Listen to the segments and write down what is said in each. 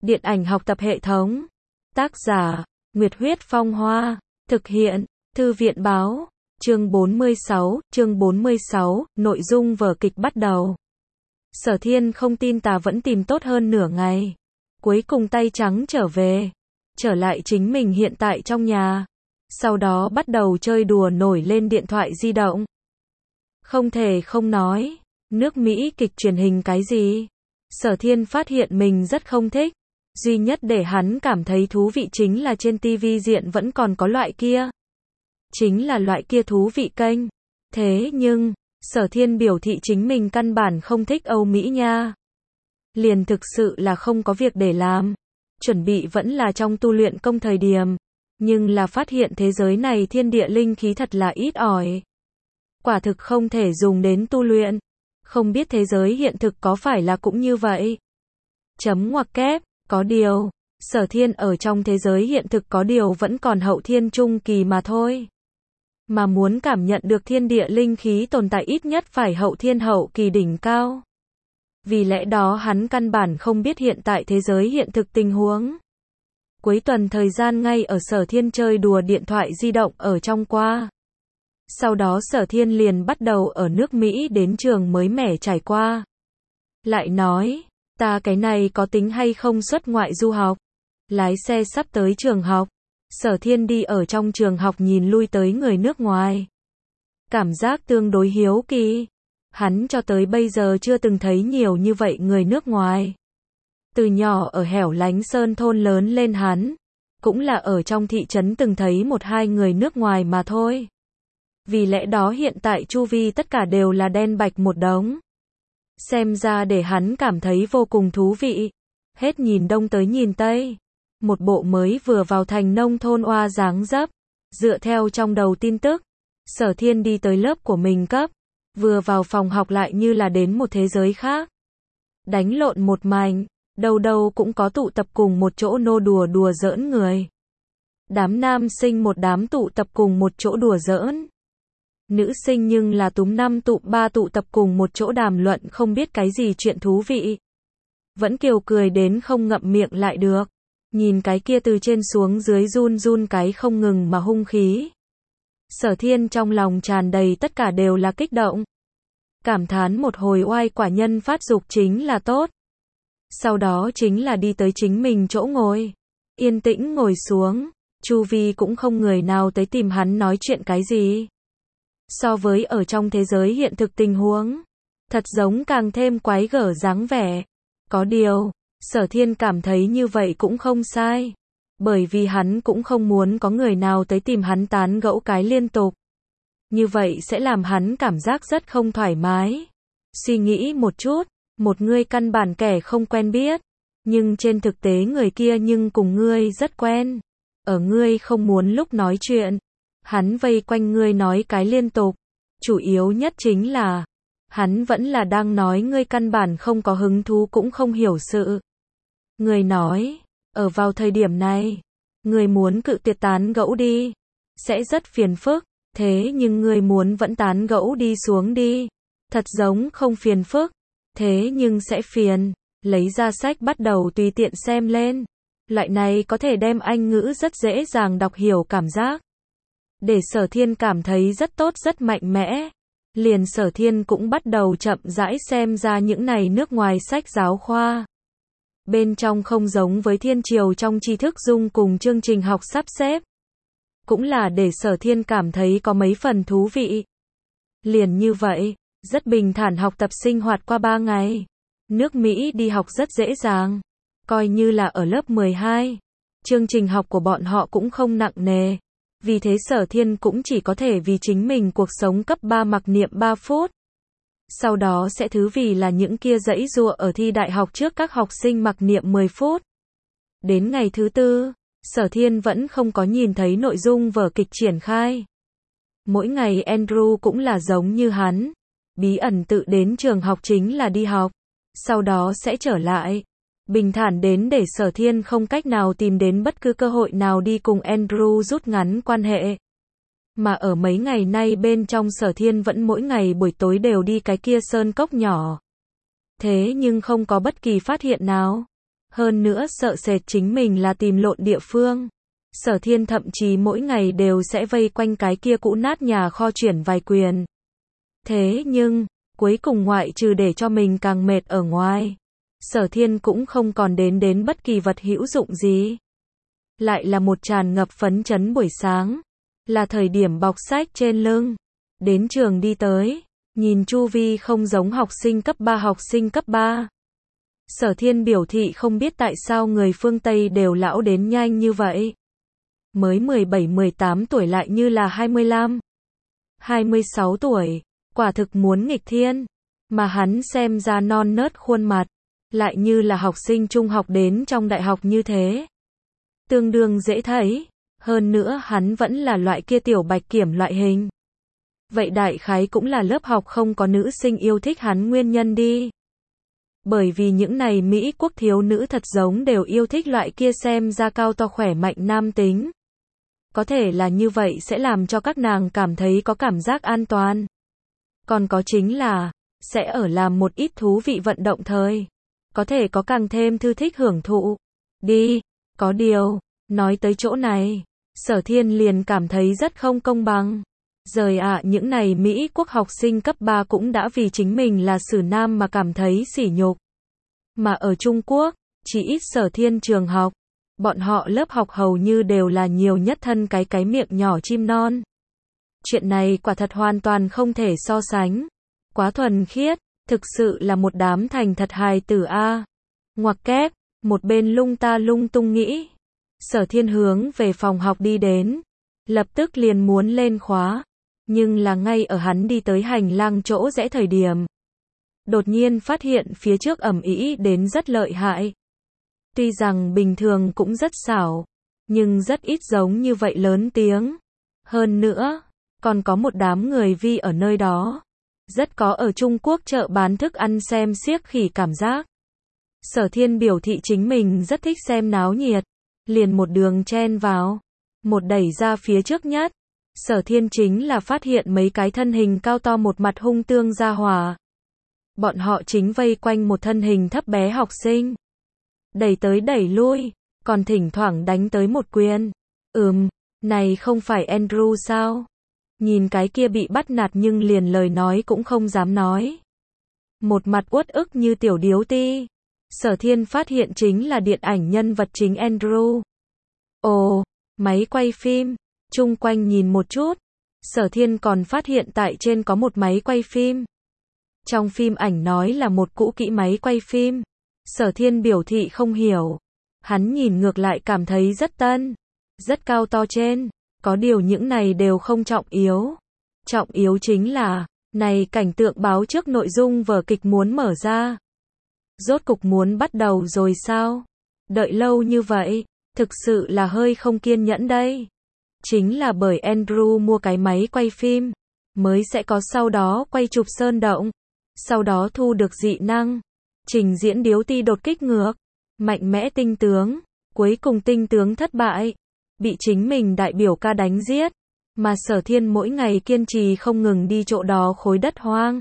Điện ảnh học tập hệ thống. Tác giả, Nguyệt Huyết Phong Hoa. Thực hiện, Thư viện Báo. Chương 46, nội dung vở kịch bắt đầu. Sở Thiên không tin ta vẫn tìm tốt hơn nửa ngày. Cuối cùng tay trắng trở về. Trở lại chính mình hiện tại trong nhà. Sau đó bắt đầu chơi đùa nổi lên điện thoại di động. Không thể không nói, nước Mỹ kịch truyền hình cái gì? Sở Thiên phát hiện mình rất không thích. Duy nhất để hắn cảm thấy thú vị chính là trên TV diện vẫn còn có loại kia. Chính là loại kia thú vị kênh. Thế nhưng, Sở Thiên biểu thị chính mình căn bản không thích Âu Mỹ nha. Liền thực sự là không có việc để làm. Chuẩn bị vẫn là trong tu luyện công thời điểm. Nhưng là phát hiện thế giới này thiên địa linh khí thật là ít ỏi. Quả thực không thể dùng đến tu luyện. Không biết thế giới hiện thực có phải là cũng như vậy. Chấm ngoặc kép, có điều, Sở Thiên ở trong thế giới hiện thực có điều vẫn còn hậu thiên trung kỳ mà thôi. Mà muốn cảm nhận được thiên địa linh khí tồn tại ít nhất phải hậu thiên hậu kỳ đỉnh cao. Vì lẽ đó hắn căn bản không biết hiện tại thế giới hiện thực tình huống. Cuối tuần thời gian ngay ở Sở Thiên chơi đùa điện thoại di động ở trong qua. Sau đó Sở Thiên liền bắt đầu ở nước Mỹ đến trường mới mẻ trải qua. Lại nói, ta cái này có tính hay không xuất ngoại du học? Lái xe sắp tới trường học. Sở Thiên đi ở trong trường học nhìn lui tới người nước ngoài. Cảm giác tương đối hiếu kỳ. Hắn cho tới bây giờ chưa từng thấy nhiều như vậy người nước ngoài. Từ nhỏ ở hẻo lánh sơn thôn lớn lên hắn. Cũng là ở trong thị trấn từng thấy một hai người nước ngoài mà thôi. Vì lẽ đó hiện tại chu vi tất cả đều là đen bạch một đống. Xem ra để hắn cảm thấy vô cùng thú vị. Hết nhìn đông tới nhìn tây. Một bộ mới vừa vào thành nông thôn oa dáng dấp. Dựa theo trong đầu tin tức, Sở Thiên đi tới lớp của mình cấp. Vừa vào phòng học lại như là đến một thế giới khác. Đánh lộn một mảnh, đâu đâu cũng có tụ tập cùng một chỗ nô đùa đùa giỡn người. Đám nam sinh một đám tụ tập cùng một chỗ đùa giỡn. Nữ sinh nhưng là túm năm tụ ba tụ tập cùng một chỗ đàm luận không biết cái gì chuyện thú vị. Vẫn kiều cười đến không ngậm miệng lại được. Nhìn cái kia từ trên xuống dưới run run cái không ngừng mà hung khí. Sở Thiên trong lòng tràn đầy tất cả đều là kích động. Cảm thán một hồi oai quả nhân phát dục chính là tốt. Sau đó chính là đi tới chính mình chỗ ngồi. Yên tĩnh ngồi xuống. Chu vi cũng không người nào tới tìm hắn nói chuyện cái gì. So với ở trong thế giới hiện thực tình huống, thật giống càng thêm quái gở dáng vẻ. Có điều, Sở Thiên cảm thấy như vậy cũng không sai. Bởi vì hắn cũng không muốn có người nào tới tìm hắn tán gẫu cái liên tục. Như vậy sẽ làm hắn cảm giác rất không thoải mái. Suy nghĩ một chút, một người căn bản kẻ không quen biết. Nhưng trên thực tế người kia nhưng cùng ngươi rất quen. Ở ngươi không muốn lúc nói chuyện. Hắn vây quanh ngươi nói cái liên tục. Chủ yếu nhất chính là, hắn vẫn là đang nói ngươi căn bản không có hứng thú cũng không hiểu sự. Ngươi nói, ở vào thời điểm này, ngươi muốn cự tuyệt tán gẫu đi. Sẽ rất phiền phức, thế nhưng ngươi muốn vẫn tán gẫu đi xuống đi. Thật giống không phiền phức, thế nhưng sẽ phiền. Lấy ra sách bắt đầu tùy tiện xem lên. Loại này có thể đem Anh ngữ rất dễ dàng đọc hiểu cảm giác. Để Sở Thiên cảm thấy rất tốt rất mạnh mẽ. Liền Sở Thiên cũng bắt đầu chậm rãi xem ra những này nước ngoài sách giáo khoa. Bên trong không giống với thiên triều trong tri thức dung cùng chương trình học sắp xếp. Cũng là để Sở Thiên cảm thấy có mấy phần thú vị. Liền như vậy, rất bình thản học tập sinh hoạt qua 3 ngày. Nước Mỹ đi học rất dễ dàng. Coi như là ở lớp 12. Chương trình học của bọn họ cũng không nặng nề. Vì thế Sở Thiên cũng chỉ có thể vì chính mình cuộc sống cấp 3 mặc niệm 3 phút. Sau đó sẽ thứ vì là những kia giãy giụa ở thi đại học trước các học sinh mặc niệm 10 phút. Đến ngày thứ 4, Sở Thiên vẫn không có nhìn thấy nội dung vở kịch triển khai. Mỗi ngày Andrew cũng là giống như hắn. Bí ẩn tự đến trường học chính là đi học. Sau đó sẽ trở lại. Bình thản đến để Sở Thiên không cách nào tìm đến bất cứ cơ hội nào đi cùng Andrew rút ngắn quan hệ. Mà ở mấy ngày nay bên trong Sở Thiên vẫn mỗi ngày buổi tối đều đi cái kia sơn cốc nhỏ. Thế nhưng không có bất kỳ phát hiện nào. Hơn nữa sợ sệt chính mình là tìm lộn địa phương. Sở Thiên thậm chí mỗi ngày đều sẽ vây quanh cái kia cũ nát nhà kho chuyển vài quyền. Thế nhưng, cuối cùng ngoại trừ để cho mình càng mệt ở ngoài, Sở Thiên cũng không còn đến bất kỳ vật hữu dụng gì. Lại là một tràn ngập phấn chấn buổi sáng, là thời điểm bọc sách trên lưng, đến trường đi tới, nhìn chu vi không giống học sinh cấp 3 học sinh cấp 3. Sở Thiên biểu thị không biết tại sao người phương Tây đều lão đến nhanh như vậy. Mới 17-18 tuổi lại như là 25, 26 tuổi, quả thực muốn nghịch thiên. Mà hắn xem ra non nớt khuôn mặt, lại như là học sinh trung học đến trong đại học như thế. Tương đương dễ thấy, hơn nữa hắn vẫn là loại kia tiểu bạch kiểm loại hình. Vậy đại khái cũng là lớp học không có nữ sinh yêu thích hắn nguyên nhân đi. Bởi vì những này Mỹ quốc thiếu nữ thật giống đều yêu thích loại kia xem ra cao to khỏe mạnh nam tính. Có thể là như vậy sẽ làm cho các nàng cảm thấy có cảm giác an toàn. Còn có chính là, sẽ ở làm một ít thú vị vận động thời. Có thể có càng thêm thư thích hưởng thụ. Đi, có điều, nói tới chỗ này, Sở Thiên liền cảm thấy rất không công bằng. Rời ạ, những này Mỹ quốc học sinh cấp 3 cũng đã vì chính mình là sử nam mà cảm thấy sỉ nhục. Mà ở Trung Quốc, chỉ ít Sở Thiên trường học, bọn họ lớp học hầu như đều là nhiều nhất thân cái miệng nhỏ chim non. Chuyện này quả thật hoàn toàn không thể so sánh. Quá thuần khiết, thực sự là một đám thành thật hài tử a. Ngoặc kép, một bên lung ta lung tung nghĩ. Sở Thiên hướng về phòng học đi đến, lập tức liền muốn lên khóa, nhưng là ngay ở hắn đi tới hành lang chỗ rẽ thời điểm, đột nhiên phát hiện phía trước ầm ĩ đến rất lợi hại. Tuy rằng bình thường cũng rất xảo, nhưng rất ít giống như vậy lớn tiếng. Hơn nữa, còn có một đám người vi ở nơi đó. Rất có ở Trung Quốc chợ bán thức ăn xem xiếc khỉ cảm giác. Sở Thiên biểu thị chính mình rất thích xem náo nhiệt, liền một đường chen vào, một đẩy ra phía trước nhất. Sở Thiên chính là phát hiện mấy cái thân hình cao to một mặt hung tương ra hỏa. Bọn họ chính vây quanh một thân hình thấp bé học sinh. Đẩy tới đẩy lui, còn thỉnh thoảng đánh tới một quyền. Này không phải Andrew sao? Nhìn cái kia bị bắt nạt nhưng liền lời nói cũng không dám nói. Một mặt uất ức như tiểu điếu ti. Sở Thiên phát hiện chính là điện ảnh nhân vật chính Andrew. Ồ, máy quay phim. Chung quanh nhìn một chút. Sở Thiên còn phát hiện tại trên có một máy quay phim. Trong phim ảnh nói là một cũ kỹ máy quay phim. Sở Thiên biểu thị không hiểu. Hắn nhìn ngược lại cảm thấy rất tân, rất cao to trên. Có điều những này đều không trọng yếu. Trọng yếu chính là, này cảnh tượng báo trước nội dung vở kịch muốn mở ra. Rốt cục muốn bắt đầu rồi sao? Đợi lâu như vậy, thực sự là hơi không kiên nhẫn đây. Chính là bởi Andrew mua cái máy quay phim, mới sẽ có sau đó quay chụp sơn động, sau đó thu được dị năng, trình diễn điếu ti đột kích ngược, mạnh mẽ tinh tướng, cuối cùng tinh tướng thất bại, bị chính mình đại biểu ca đánh giết, mà Sở Thiên mỗi ngày kiên trì không ngừng đi chỗ đó khối đất hoang.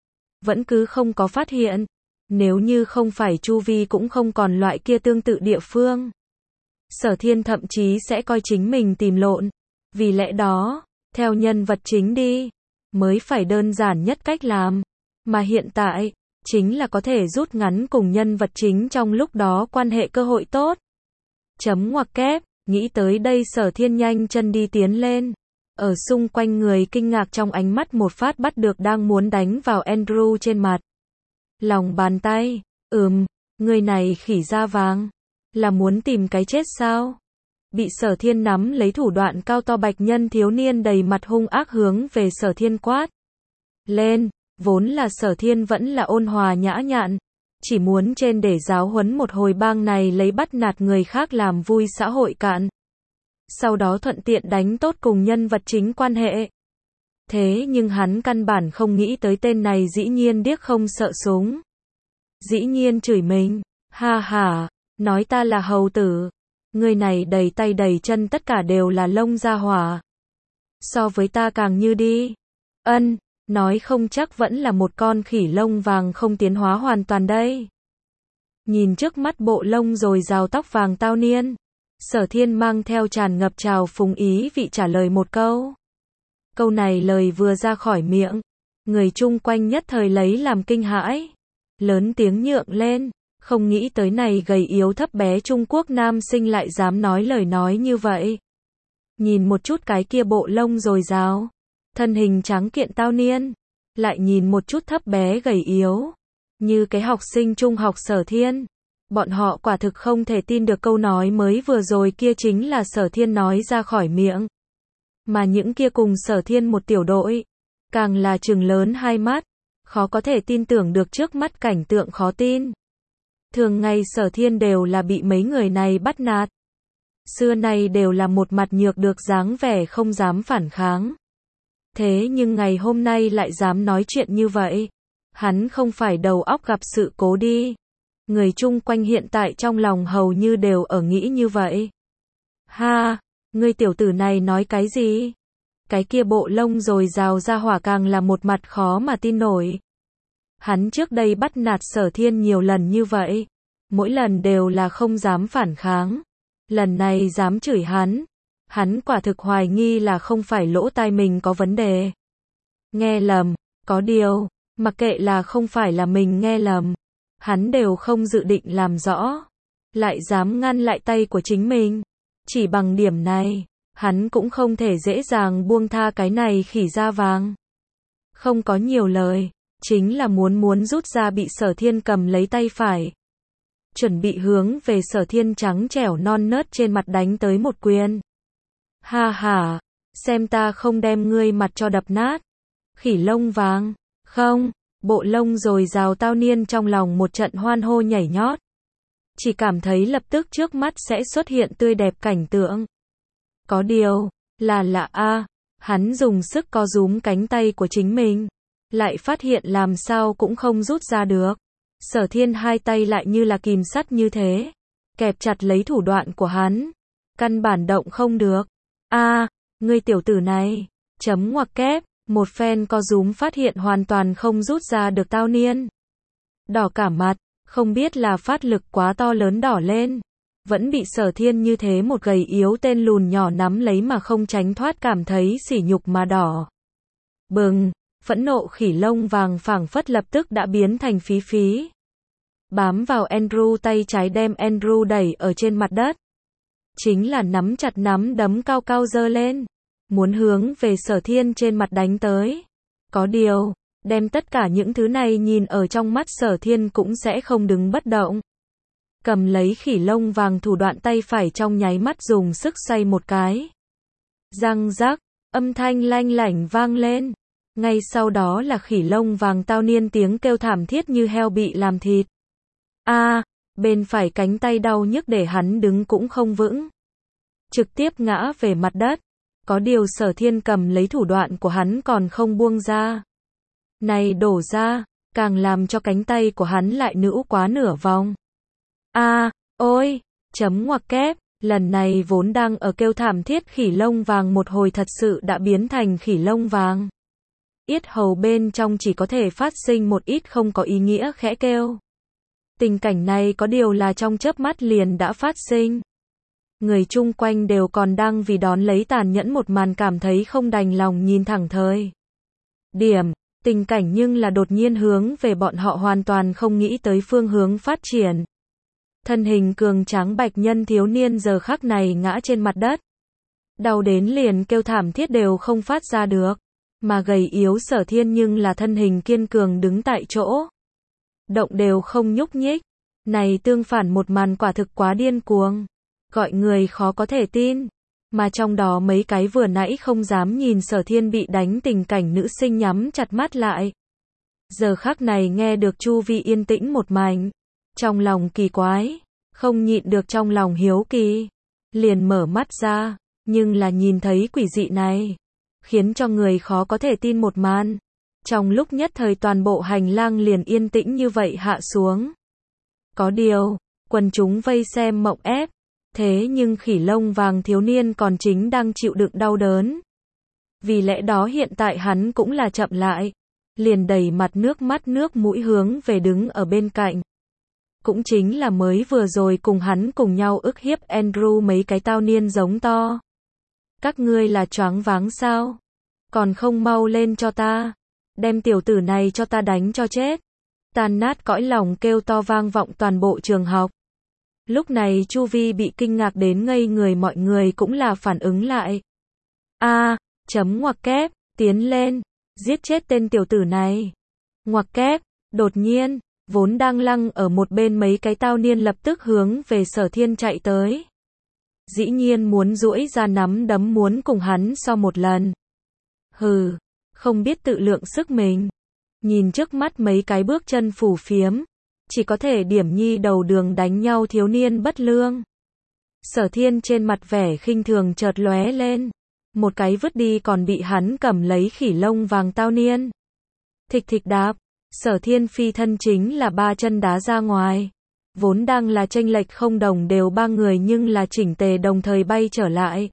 Vẫn cứ không có phát hiện, nếu như không phải chu vi cũng không còn loại kia tương tự địa phương. Sở Thiên thậm chí sẽ coi chính mình tìm lộn, vì lẽ đó, theo nhân vật chính đi, mới phải đơn giản nhất cách làm, mà hiện tại, chính là có thể rút ngắn cùng nhân vật chính trong lúc đó quan hệ cơ hội tốt. Chấm ngoặc kép, nghĩ tới đây Sở Thiên nhanh chân đi tiến lên, ở xung quanh người kinh ngạc trong ánh mắt một phát bắt được đang muốn đánh vào Andrew trên mặt. Lòng bàn tay, người này khỉ da vàng, là muốn tìm cái chết sao? Bị Sở Thiên nắm lấy thủ đoạn cao to bạch nhân thiếu niên đầy mặt hung ác hướng về Sở Thiên quát lên, vốn là Sở Thiên vẫn là ôn hòa nhã nhặn, chỉ muốn trên để giáo huấn một hồi bang này lấy bắt nạt người khác làm vui xã hội cạn. Sau đó thuận tiện đánh tốt cùng nhân vật chính quan hệ. Thế nhưng hắn căn bản không nghĩ tới tên này dĩ nhiên điếc không sợ súng. Dĩ nhiên chửi mình, ha ha, nói ta là hầu tử. Người này đầy tay đầy chân tất cả đều là lông da hỏa. So với ta càng như đi. Nói không chắc vẫn là một con khỉ lông vàng không tiến hóa hoàn toàn đây. Nhìn trước mắt bộ lông rồi rào tóc vàng tao niên, Sở Thiên mang theo tràn ngập trào phúng ý vị trả lời một câu. Câu này lời vừa ra khỏi miệng, người chung quanh nhất thời lấy làm kinh hãi, lớn tiếng nhượng lên, không nghĩ tới này gầy yếu thấp bé Trung Quốc nam sinh lại dám nói lời nói như vậy. Nhìn một chút cái kia bộ lông dồi dào, thân hình trắng kiện tao niên, lại nhìn một chút thấp bé gầy yếu, như cái học sinh trung học Sở Thiên. Bọn họ quả thực không thể tin được câu nói mới vừa rồi kia chính là Sở Thiên nói ra khỏi miệng. Mà những kia cùng Sở Thiên một tiểu đội, càng là trừng lớn hai mắt, khó có thể tin tưởng được trước mắt cảnh tượng khó tin. Thường ngày Sở Thiên đều là bị mấy người này bắt nạt. Xưa nay đều là một mặt nhược được dáng vẻ không dám phản kháng. Thế nhưng ngày hôm nay lại dám nói chuyện như vậy. Hắn không phải đầu óc gặp sự cố đi. Người chung quanh hiện tại trong lòng hầu như đều ở nghĩ như vậy. Ha, ngươi tiểu tử này nói cái gì? Cái kia bộ lông rồi rào ra hỏa càng là một mặt khó mà tin nổi. Hắn trước đây bắt nạt Sở Thiên nhiều lần như vậy. Mỗi lần đều là không dám phản kháng. Lần này dám chửi hắn. Hắn quả thực hoài nghi là không phải lỗ tai mình có vấn đề. Nghe lầm, có điều, mặc kệ là không phải là mình nghe lầm. Hắn đều không dự định làm rõ. Lại dám ngăn lại tay của chính mình. Chỉ bằng điểm này, hắn cũng không thể dễ dàng buông tha cái này khỉ da vàng. Không có nhiều lời, chính là muốn rút ra bị Sở Thiên cầm lấy tay phải. Chuẩn bị hướng về Sở Thiên trắng trẻo non nớt trên mặt đánh tới một quyền. Ha ha, xem ta không đem ngươi mặt cho đập nát. Khỉ lông vàng, không, bộ lông rồi rào tao niên trong lòng một trận hoan hô nhảy nhót. Chỉ cảm thấy lập tức trước mắt sẽ xuất hiện tươi đẹp cảnh tượng. Có điều, là lạ a, hắn dùng sức co rúm cánh tay của chính mình, lại phát hiện làm sao cũng không rút ra được. Sở Thiên hai tay lại như là kìm sắt như thế, kẹp chặt lấy thủ đoạn của hắn, căn bản động không được. A, ngươi tiểu tử này, chấm ngoặc kép, một phen co rúm phát hiện hoàn toàn không rút ra được tao niên. Đỏ cả mặt, không biết là phát lực quá to lớn đỏ lên, vẫn bị Sở Thiên như thế một gầy yếu tên lùn nhỏ nắm lấy mà không tránh thoát cảm thấy sỉ nhục mà đỏ. Bừng, phẫn nộ khỉ lông vàng phảng phất lập tức đã biến thành phí phí. Bám vào Andrew tay trái đem Andrew đẩy ở trên mặt đất. Chính là nắm chặt nắm đấm cao cao giơ lên. Muốn hướng về Sở Thiên trên mặt đánh tới. Có điều, đem tất cả những thứ này nhìn ở trong mắt Sở Thiên cũng sẽ không đứng bất động. Cầm lấy khỉ lông vàng thủ đoạn tay phải trong nháy mắt dùng sức xoay một cái. Răng rắc, âm thanh lanh lảnh vang lên. Ngay sau đó là khỉ lông vàng tao niên tiếng kêu thảm thiết như heo bị làm thịt. A, bên phải cánh tay đau nhức để hắn đứng cũng không vững. Trực tiếp ngã về mặt đất. Có điều Sở Thiên cầm lấy thủ đoạn của hắn còn không buông ra. Này đổ ra, càng làm cho cánh tay của hắn lại nữu quá nửa vòng. A, ôi, chấm ngoặc kép, lần này vốn đang ở kêu thảm thiết khỉ lông vàng một hồi thật sự đã biến thành khỉ lông vàng. Yết hầu bên trong chỉ có thể phát sinh một ít không có ý nghĩa khẽ kêu. Tình cảnh này có điều là trong chớp mắt liền đã phát sinh. Người chung quanh đều còn đang vì đón lấy tàn nhẫn một màn cảm thấy không đành lòng nhìn thẳng thời điểm, tình cảnh nhưng là đột nhiên hướng về bọn họ hoàn toàn không nghĩ tới phương hướng phát triển. Thân hình cường tráng bạch nhân thiếu niên giờ khắc này ngã trên mặt đất. Đau đến liền kêu thảm thiết đều không phát ra được. Mà gầy yếu Sở Thiên nhưng là thân hình kiên cường đứng tại chỗ. Động đều không nhúc nhích. Này tương phản một màn quả thực quá điên cuồng. Gọi người khó có thể tin. Mà trong đó mấy cái vừa nãy không dám nhìn Sở Thiên bị đánh tình cảnh nữ sinh nhắm chặt mắt lại. Giờ khắc này nghe được chu vi yên tĩnh một mảnh. Trong lòng kỳ quái. Không nhịn được trong lòng hiếu kỳ. Liền mở mắt ra. Nhưng là nhìn thấy quỷ dị này. Khiến cho người khó có thể tin một màn. Trong lúc nhất thời toàn bộ hành lang liền yên tĩnh như vậy hạ xuống. Có điều, quần chúng vây xem mộng ép. Thế nhưng khỉ lông vàng thiếu niên còn chính đang chịu đựng đau đớn. Vì lẽ đó hiện tại hắn cũng là chậm lại. Liền đầy mặt nước mắt nước mũi hướng về đứng ở bên cạnh. cũng chính là mới vừa rồi cùng hắn cùng nhau ức hiếp Andrew mấy cái tao niên giống to. Các ngươi là choáng váng sao? Còn không mau lên cho ta. Đem tiểu tử này cho ta đánh cho chết. Tan nát cõi lòng kêu to vang vọng toàn bộ trường học. Lúc này Chu Vi bị kinh ngạc đến ngây người, mọi người cũng là phản ứng lại. Chấm ngoặc kép, tiến lên, giết chết tên tiểu tử này. Ngoặc kép, đột nhiên, vốn đang lăng ở một bên mấy cái tao niên lập tức hướng về Sở Thiên chạy tới. Dĩ nhiên muốn duỗi ra nắm đấm muốn cùng hắn so một lần. Hừ, không biết tự lượng sức mình. Nhìn trước mắt mấy cái bước chân phù phiếm, chỉ có thể điểm nhi đầu đường đánh nhau thiếu niên bất lương. Sở Thiên trên mặt vẻ khinh thường chợt lóe lên, một cái vứt đi còn bị hắn cầm lấy khỉ lông vàng tao niên. Thịch thịch đạp, Sở Thiên phi thân chính là 3 chân đá ra ngoài. Vốn đang là chênh lệch không đồng đều 3 người nhưng là chỉnh tề đồng thời bay trở lại.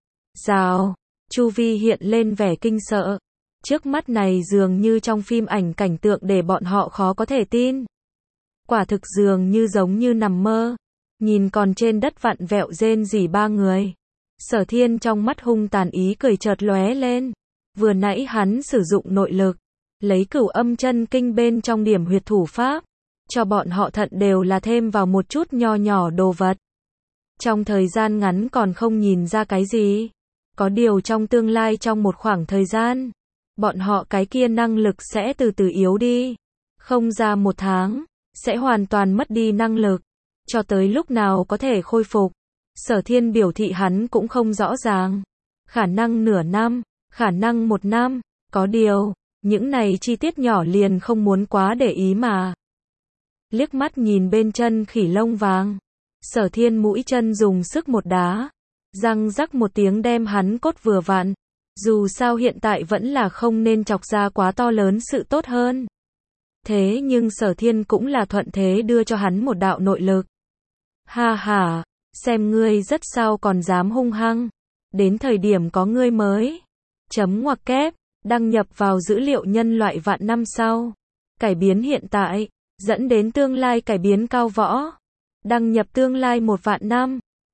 Rào, chu vi hiện lên vẻ kinh sợ. Trước mắt này dường như trong phim ảnh cảnh tượng để bọn họ khó có thể tin. Quả thực dường như giống như nằm mơ. Nhìn còn trên đất vặn vẹo rên rỉ 3 người. Sở Thiên trong mắt hung tàn ý cười chợt lóe lên. Vừa nãy hắn sử dụng nội lực, lấy Cửu Âm Chân Kinh bên trong điểm huyệt thủ pháp, cho bọn họ thận đều là thêm vào một chút nho nhỏ đồ vật. Trong thời gian ngắn còn không nhìn ra cái gì. Có điều trong tương lai trong một khoảng thời gian, bọn họ cái kia năng lực sẽ từ từ yếu đi. Không ra 1 tháng, sẽ hoàn toàn mất đi năng lực. Cho tới lúc nào có thể khôi phục, Sở Thiên biểu thị hắn cũng không rõ ràng. Khả năng nửa năm, khả năng 1 năm, có điều, những này chi tiết nhỏ liền không muốn quá để ý mà. Liếc mắt nhìn bên chân khỉ lông vàng, Sở Thiên mũi chân dùng sức một đá, răng rắc một tiếng đem hắn cốt vừa vặn. Dù sao hiện tại vẫn là không nên chọc ra quá to lớn sự tốt hơn. Thế nhưng Sở Thiên cũng là thuận thế đưa cho hắn một đạo nội lực. Ha ha, xem ngươi rất sao còn dám hung hăng. Đến thời điểm có ngươi mới. Chấm ngoặc kép, đăng nhập vào dữ liệu nhân loại vạn năm sau. Cải biến hiện tại, dẫn đến tương lai cải biến cao võ. Đăng nhập tương lai 1 vạn năm.